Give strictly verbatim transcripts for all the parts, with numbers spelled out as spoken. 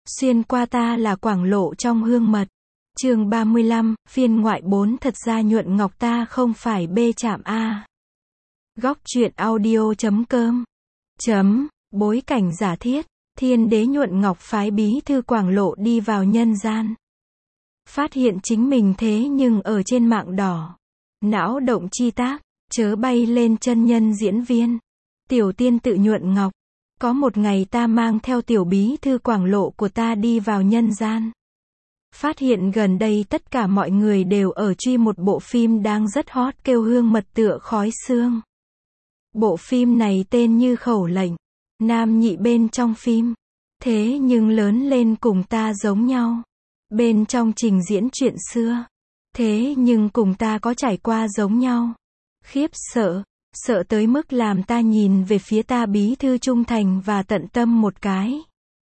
Xuyên qua ta là quảng lộ trong hương mật. Chương ba mươi lăm, phiên ngoại bốn. Thật ra Nhuận Ngọc ta không phải bê chạm a. Góc truyện audio chấm com. Chấm, bối cảnh giả thiết, thiên đế Nhuận Ngọc phái bí thư quảng lộ đi vào nhân gian. Phát hiện chính mình thế nhưng ở trên mạng đỏ. Não động chi tác, chớ bay lên chân nhân diễn viên. Tiểu tiên tự Nhuận Ngọc. Có một ngày ta mang theo tiểu bí thư quảng lộ của ta đi vào nhân gian. Phát hiện gần đây tất cả mọi người đều ở truy một bộ phim đang rất hot kêu hương mật tựa khói xương. Bộ phim này tên như khẩu lệnh. Nam nhị bên trong phim. Thế nhưng lớn lên cùng ta giống nhau. Bên trong trình diễn chuyện xưa. Thế nhưng cùng ta có trải qua giống nhau. Khiếp sợ. Sợ tới mức làm ta nhìn về phía ta bí thư trung thành và tận tâm một cái.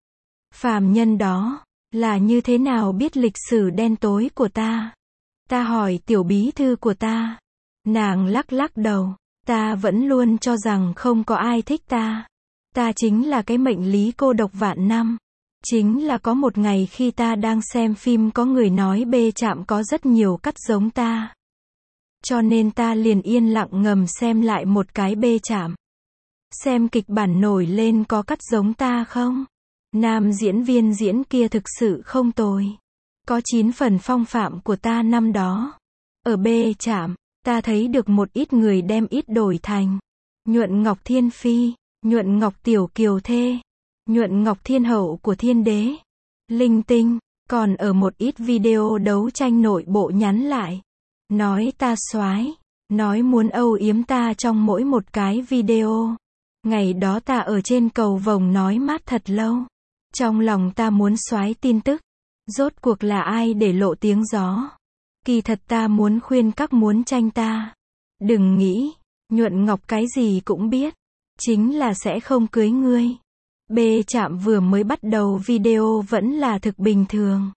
Phàm nhân đó, là như thế nào biết lịch sử đen tối của ta? Ta hỏi tiểu bí thư của ta. Nàng lắc lắc đầu. Ta vẫn luôn cho rằng không có ai thích ta. Ta chính là cái mệnh lý cô độc vạn năm. Chính là có một ngày khi ta đang xem phim có người nói bê chạm có rất nhiều cắt giống ta. Cho nên ta liền yên lặng ngầm xem lại một cái bê chạm. Xem kịch bản nổi lên có cắt giống ta không? Nam diễn viên diễn kia thực sự không tồi. Có chín phần phong phạm của ta năm đó. Ở bê chạm, ta thấy được một ít người đem ít đổi thành. Nhuận Ngọc Thiên Phi, Nhuận Ngọc Tiểu Kiều Thê, Nhuận Ngọc Thiên Hậu của Thiên Đế. Linh tinh, còn ở một ít video đấu tranh nội bộ nhắn lại. Nói ta soái, nói muốn âu yếm ta trong mỗi một cái video. Ngày đó ta ở trên cầu vồng nói mát thật lâu. Trong lòng ta muốn soái tin tức. Rốt cuộc là ai để lộ tiếng gió? Kỳ thật ta muốn khuyên các muốn tranh ta. Đừng nghĩ, Nhuận Ngọc cái gì cũng biết. Chính là sẽ không cưới ngươi. Bê chạm vừa mới bắt đầu video vẫn là thực bình thường.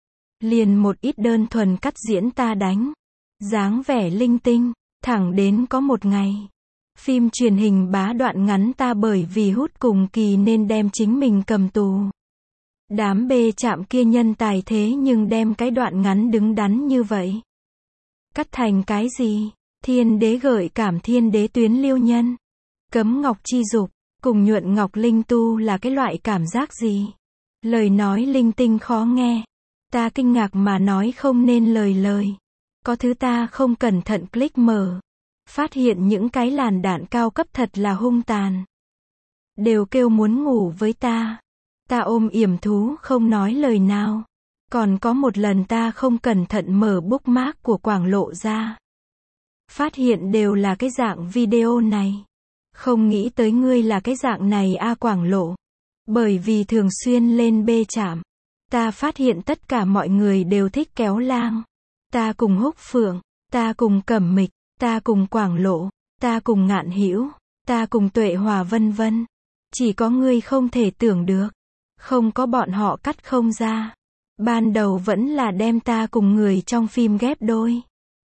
Liền một ít đơn thuần cắt diễn ta đánh. Dáng vẻ linh tinh, thẳng đến có một ngày. Phim truyền hình bá đoạn ngắn ta bởi vì hút cùng kỳ nên đem chính mình cầm tù. Đám bê chạm kia nhân tài thế nhưng đem cái đoạn ngắn đứng đắn như vậy. Cắt thành cái gì? Thiên đế gợi cảm thiên đế tuyến liêu nhân. Cấm ngọc chi dục, cùng Nhuận Ngọc linh tu là cái loại cảm giác gì? Lời nói linh tinh khó nghe. Ta kinh ngạc mà nói không nên lời lời. Có thứ ta không cẩn thận click mở. Phát hiện những cái làn đạn cao cấp thật là hung tàn. Đều kêu muốn ngủ với ta. Ta ôm yểm thú không nói lời nào. Còn có một lần ta không cẩn thận mở bookmark của quảng lộ ra. Phát hiện đều là cái dạng video này. Không nghĩ tới ngươi là cái dạng này a quảng lộ. Bởi vì thường xuyên lên bê chạm. Ta phát hiện tất cả mọi người đều thích kéo lang. Ta cùng Húc Phượng, ta cùng Cẩm Mịch, ta cùng Quảng Lộ, ta cùng Ngạn Hữu, ta cùng Tuệ Hòa vân vân. Chỉ có ngươi không thể tưởng được. Không có bọn họ cắt không ra. Ban đầu vẫn là đem ta cùng người trong phim ghép đôi.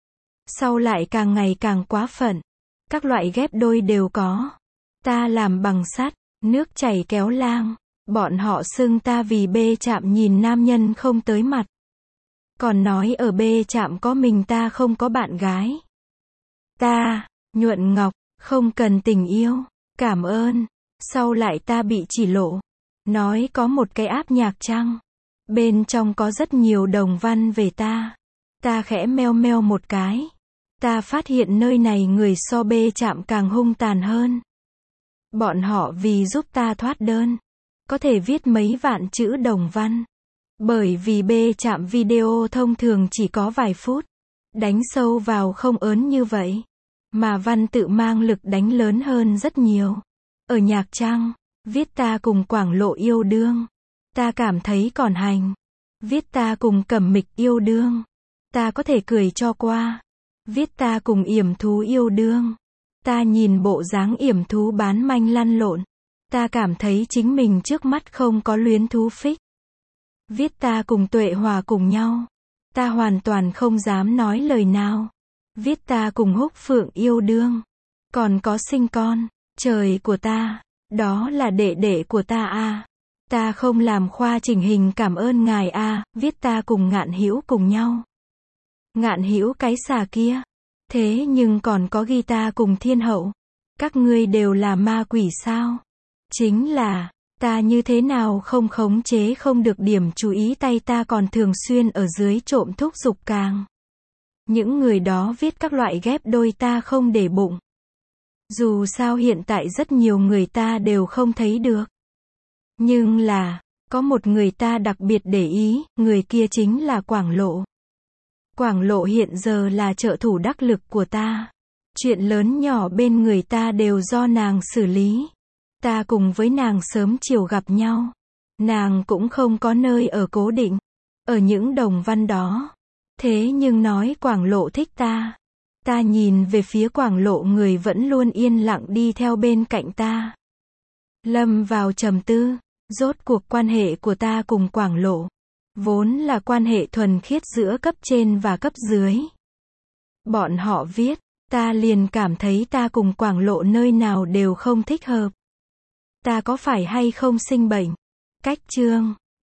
Sau lại càng ngày càng quá phận. Các loại ghép đôi đều có. Ta làm bằng sắt, nước chảy kéo lang. Bọn họ xưng ta vì bê chạm nhìn nam nhân không tới mặt. Còn nói ở bê chạm có mình ta không có bạn gái. Ta, Nhuận Ngọc, không cần tình yêu. Cảm ơn. Sau lại ta bị chỉ lộ. Nói có một cái áp nhạc trăng. Bên trong có rất nhiều đồng văn về ta. Ta khẽ meo meo một cái. Ta phát hiện nơi này người so bê chạm càng hung tàn hơn. Bọn họ vì giúp ta thoát đơn. Có thể viết mấy vạn chữ đồng văn. Bởi vì bê chạm video thông thường chỉ có vài phút. Đánh sâu vào không ớn như vậy. Mà văn tự mang lực đánh lớn hơn rất nhiều. Ở nhạc trang, viết ta cùng Quảng Lộ yêu đương. Ta cảm thấy còn hành. Viết ta cùng Cẩm Mịch yêu đương. Ta có thể cười cho qua. Viết ta cùng yểm thú yêu đương. Ta nhìn bộ dáng yểm thú bán manh lăn lộn. Ta cảm thấy chính mình trước mắt không có luyến thú phích. Viết ta cùng Tuệ Hòa cùng nhau. Ta hoàn toàn không dám nói lời nào. Viết ta cùng Húc Phượng yêu đương. Còn có sinh con. Trời của ta. Đó là đệ đệ của ta à. Ta không làm khoa chỉnh hình cảm ơn ngài a, viết ta cùng Ngạn Hữu cùng nhau. Ngạn Hữu cái xà kia. Thế nhưng còn có ghi ta cùng Thiên Hậu. Các ngươi đều là ma quỷ sao? Chính là, ta như thế nào không khống chế không được điểm chú ý tay ta còn thường xuyên ở dưới trộm thúc giục càng. Những người đó viết các loại ghép đôi ta không để bụng. Dù sao hiện tại rất nhiều người ta đều không thấy được. Nhưng là, có một người ta đặc biệt để ý, người kia chính là Quảng Lộ. Quảng Lộ hiện giờ là trợ thủ đắc lực của ta. Chuyện lớn nhỏ bên người ta đều do nàng xử lý. Ta cùng với nàng sớm chiều gặp nhau. Nàng cũng không có nơi ở cố định. Ở những đồng văn đó. Thế nhưng nói Quảng Lộ thích ta. Ta nhìn về phía Quảng Lộ, người vẫn luôn yên lặng đi theo bên cạnh ta. Lâm vào trầm tư. Rốt cuộc quan hệ của ta cùng Quảng Lộ vốn là quan hệ thuần khiết giữa cấp trên và cấp dưới. Bọn họ viết, ta liền cảm thấy ta cùng Quảng Lộ nơi nào đều không thích hợp. Ta có phải hay không sinh bệnh? Cách chương